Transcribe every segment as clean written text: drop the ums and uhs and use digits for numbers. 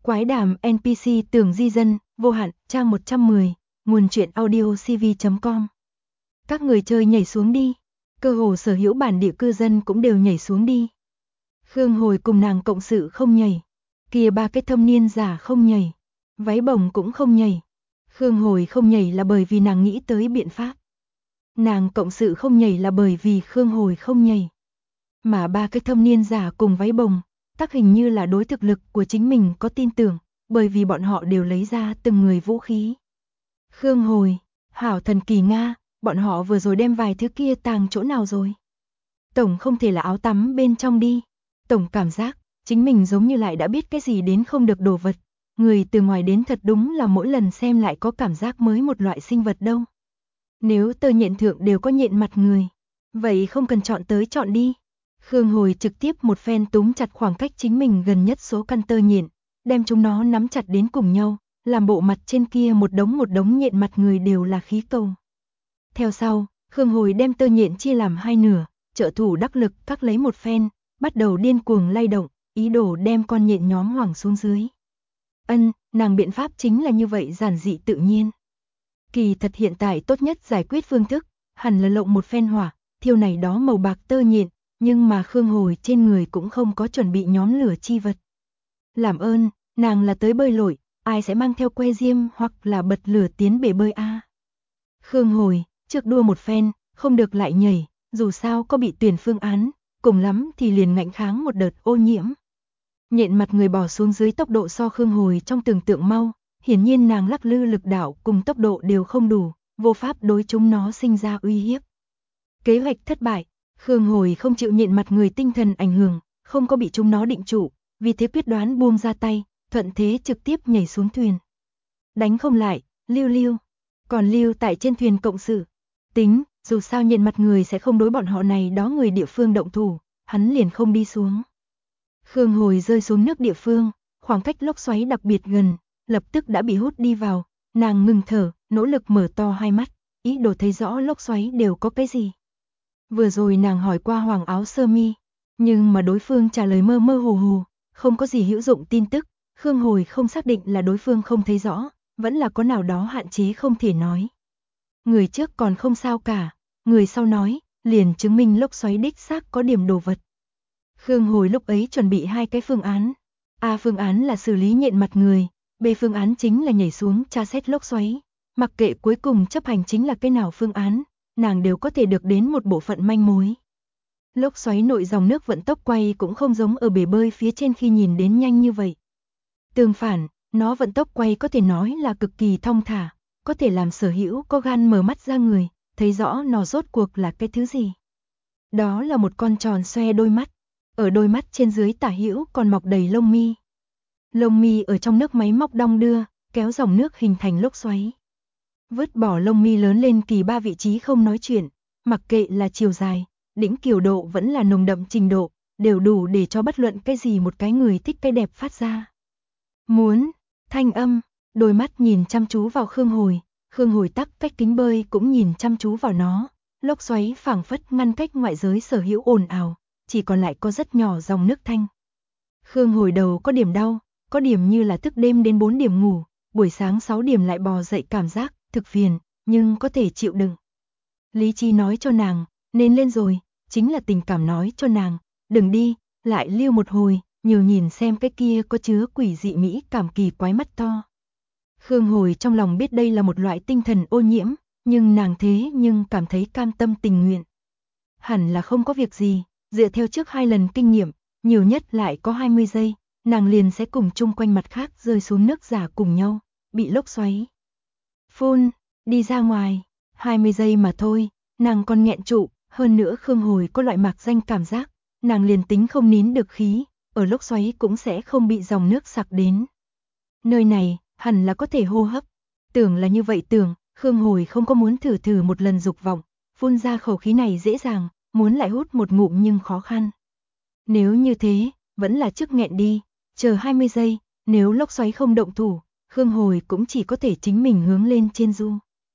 Quái đàm NPC tưởng di dân, vô hạn, trang 110, nguồn truyện audio cv.com. Các người chơi nhảy xuống đi. Cơ hồ sở hữu bản địa cư dân cũng đều nhảy xuống đi. Khương Hồi cùng nàng cộng sự không nhảy. Kia ba cái thâm niên giả không nhảy. Váy bồng cũng không nhảy. Khương Hồi không nhảy là bởi vì nàng nghĩ tới biện pháp. Nàng cộng sự không nhảy là bởi vì Khương Hồi không nhảy. Mà ba cái thâm niên giả cùng váy bồng, tác hình như là đối thực lực của chính mình có tin tưởng, bởi vì bọn họ đều lấy ra từng người vũ khí. Khương Hồi, hảo thần kỳ Nga, bọn họ vừa rồi đem vài thứ kia tàng chỗ nào rồi? Tổng không thể là áo tắm bên trong đi. Tổng cảm giác, chính mình giống như lại đã biết cái gì đến không được đồ vật. Người từ ngoài đến thật đúng là mỗi lần xem lại có cảm giác mới một loại sinh vật đâu. Nếu tơ nhện thượng đều có nhện mặt người, vậy không cần chọn tới chọn đi. Khương Hồi trực tiếp một phen túm chặt khoảng cách chính mình gần nhất số căn tơ nhện, đem chúng nó nắm chặt đến cùng nhau, làm bộ mặt trên kia một đống nhện mặt người đều là khí cầu. Theo sau, Khương Hồi đem tơ nhện chia làm hai nửa, trợ thủ đắc lực cắt lấy một phen, bắt đầu điên cuồng lay động, ý đồ đem con nhện nhóm hoảng xuống dưới. Nàng biện pháp chính là như vậy giản dị tự nhiên. Kỳ thật hiện tại tốt nhất giải quyết phương thức, hẳn là lộng một phen hỏa, thiêu này đó màu bạc tơ nhện, nhưng mà Khương Hồi trên người cũng không có chuẩn bị nhóm lửa chi vật. Làm ơn, nàng là tới bơi lội, ai sẽ mang theo que diêm hoặc là bật lửa tiến bể bơi a? Khương Hồi, trước đua một phen, không được lại nhảy, dù sao có bị tuyển phương án, cùng lắm thì liền ngạnh kháng một đợt ô nhiễm. Nhện mặt người bỏ xuống dưới tốc độ so Khương Hồi trong tưởng tượng mau, hiển nhiên nàng lắc lư lực đạo cùng tốc độ đều không đủ, vô pháp đối chúng nó sinh ra uy hiếp. Kế hoạch thất bại, Khương Hồi không chịu nhện mặt người tinh thần ảnh hưởng, không có bị chúng nó định trụ, vì thế quyết đoán buông ra tay, thuận thế trực tiếp nhảy xuống thuyền. Đánh không lại, lưu, còn lưu tại trên thuyền cộng sự. Tính, dù sao nhện mặt người sẽ không đối bọn họ này đó người địa phương động thủ, hắn liền không đi xuống. Khương Hồi rơi xuống nước địa phương, khoảng cách lốc xoáy đặc biệt gần, lập tức đã bị hút đi vào, nàng ngừng thở, nỗ lực mở to hai mắt, ý đồ thấy rõ lốc xoáy đều có cái gì. Vừa rồi nàng hỏi qua Hoàng áo sơ mi, nhưng mà đối phương trả lời mơ mơ hồ hồ, không có gì hữu dụng tin tức, Khương Hồi không xác định là đối phương không thấy rõ, vẫn là có nào đó hạn chế không thể nói. Người trước còn không sao cả, người sau nói, liền chứng minh lốc xoáy đích xác có điểm đồ vật. Khương Hồi lúc ấy chuẩn bị hai cái phương án. A phương án là xử lý nhện mặt người, B phương án chính là nhảy xuống tra xét lốc xoáy. Mặc kệ cuối cùng chấp hành chính là cái nào phương án, nàng đều có thể được đến một bộ phận manh mối. Lốc xoáy nội dòng nước vận tốc quay cũng không giống ở bể bơi phía trên khi nhìn đến nhanh như vậy. Tương phản, nó vận tốc quay có thể nói là cực kỳ thong thả, có thể làm sở hữu có gan mở mắt ra người, thấy rõ nó rốt cuộc là cái thứ gì. Đó là một con tròn xoe đôi mắt, ở đôi mắt trên dưới tả hữu còn mọc đầy lông mi. Lông mi ở trong nước máy móc đong đưa, kéo dòng nước hình thành lốc xoáy. Vứt bỏ lông mi lớn lên kỳ ba vị trí không nói chuyện, mặc kệ là chiều dài, đỉnh kiều độ vẫn là nồng đậm trình độ, đều đủ để cho bất luận cái gì một cái người thích cái đẹp phát ra. Muốn, thanh âm, đôi mắt nhìn chăm chú vào Khương Hồi tắc cách kính bơi cũng nhìn chăm chú vào nó, lốc xoáy phảng phất ngăn cách ngoại giới sở hữu ồn ào, chỉ còn lại có rất nhỏ dòng nước thanh. Khương Hồi đầu có điểm đau, có điểm như là thức đêm đến 4 điểm ngủ, buổi sáng 6 điểm lại bò dậy cảm giác thực phiền, nhưng có thể chịu đựng. Lý trí nói cho nàng, nên lên rồi, chính là tình cảm nói cho nàng, đừng đi, lại lưu một hồi, nhiều nhìn xem cái kia có chứa quỷ dị mỹ cảm kỳ quái mắt to. Khương Hồi trong lòng biết đây là một loại tinh thần ô nhiễm, nhưng nàng thế nhưng cảm thấy cam tâm tình nguyện. Hẳn là không có việc gì, dựa theo trước 2 lần kinh nghiệm, nhiều nhất lại có 20 giây, nàng liền sẽ cùng chung quanh mặt khác rơi xuống nước giả cùng nhau, bị lốc xoáy. Phun, đi ra ngoài, 20 giây mà thôi, nàng còn nghẹn trụ, hơn nữa Khương Hồi có loại mạc danh cảm giác, nàng liền tính không nín được khí, ở lốc xoáy cũng sẽ không bị dòng nước sặc đến. Nơi này, hẳn là có thể hô hấp. Tưởng là như vậy tưởng, Khương Hồi không có muốn thử một lần dục vọng, phun ra khẩu khí này dễ dàng, muốn lại hút một ngụm nhưng khó khăn. Nếu như thế, vẫn là trước nghẹn đi, chờ 20 giây, nếu lốc xoáy không động thủ, Khương Hồi cũng chỉ có thể chính mình hướng lên trên du.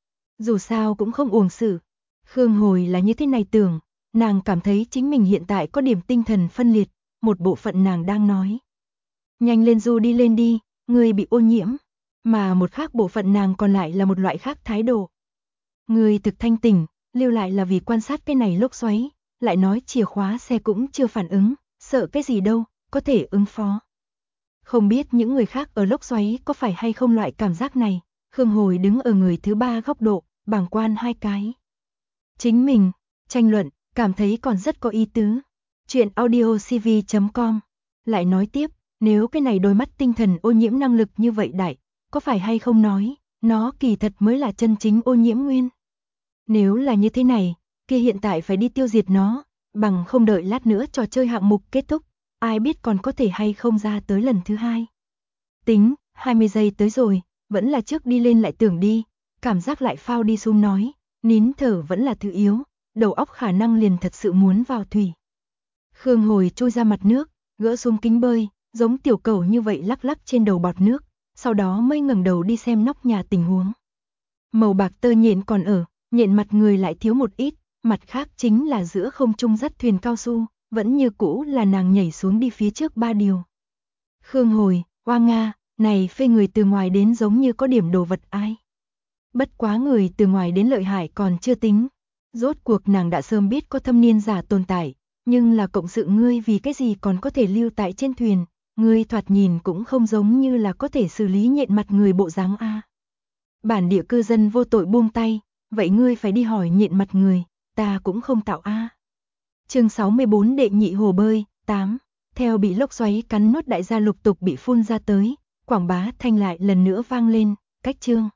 Dù sao cũng không uổng sự. Khương Hồi là như thế này tưởng, nàng cảm thấy chính mình hiện tại có điểm tinh thần phân liệt, một bộ phận nàng đang nói. Nhanh lên du đi lên đi, ngươi bị ô nhiễm, mà một khác bộ phận nàng còn lại là một loại khác thái độ. Ngươi thực thanh tỉnh, lưu lại là vì quan sát cái này lốc xoáy, lại nói chìa khóa xe cũng chưa phản ứng, sợ cái gì đâu, có thể ứng phó. Không biết những người khác ở lốc xoáy có phải hay không loại cảm giác này, Khương Hồi đứng ở người thứ ba góc độ, bàng quan hai cái. Chính mình, tranh luận, cảm thấy còn rất có ý tứ. Chuyện audiocv.com lại nói tiếp, nếu cái này đôi mắt tinh thần ô nhiễm năng lực như vậy đại, có phải hay không nói, nó kỳ thật mới là chân chính ô nhiễm nguyên. Nếu là như thế này, kia hiện tại phải đi tiêu diệt nó, bằng không đợi lát nữa trò chơi hạng mục kết thúc, ai biết còn có thể hay không ra tới lần thứ hai. Tính, 20 giây tới rồi, vẫn là trước đi lên lại tưởng đi, cảm giác lại phao đi xuống nói, nín thở vẫn là thứ yếu, đầu óc khả năng liền thật sự muốn vào thủy. Khương Hồi trôi ra mặt nước, gỡ xuống kính bơi, giống tiểu cầu như vậy lắc lắc trên đầu bọt nước, sau đó mới ngẩng đầu đi xem nóc nhà tình huống. Màu bạc tơ nhện còn ở, nhện mặt người lại thiếu một ít, mặt khác chính là giữa không trung dắt thuyền cao su, vẫn như cũ là nàng nhảy xuống đi phía trước 3 điều. Khương Hồi, oa nga, này phê người từ ngoài đến giống như có điểm đồ vật ai. Bất quá người từ ngoài đến lợi hại còn chưa tính. Rốt cuộc nàng đã sớm biết có thâm niên giả tồn tại, nhưng là cộng sự ngươi vì cái gì còn có thể lưu tại trên thuyền, ngươi thoạt nhìn cũng không giống như là có thể xử lý nhện mặt người bộ dáng a. Bản địa cư dân vô tội buông tay, vậy ngươi phải đi hỏi nhện mặt người, ta cũng không tạo a. Chương 64 đệ nhị hồ bơi, 8. Theo bị lốc xoáy cắn nuốt đại gia lục tục bị phun ra tới, quảng bá thanh lại lần nữa vang lên, cách chương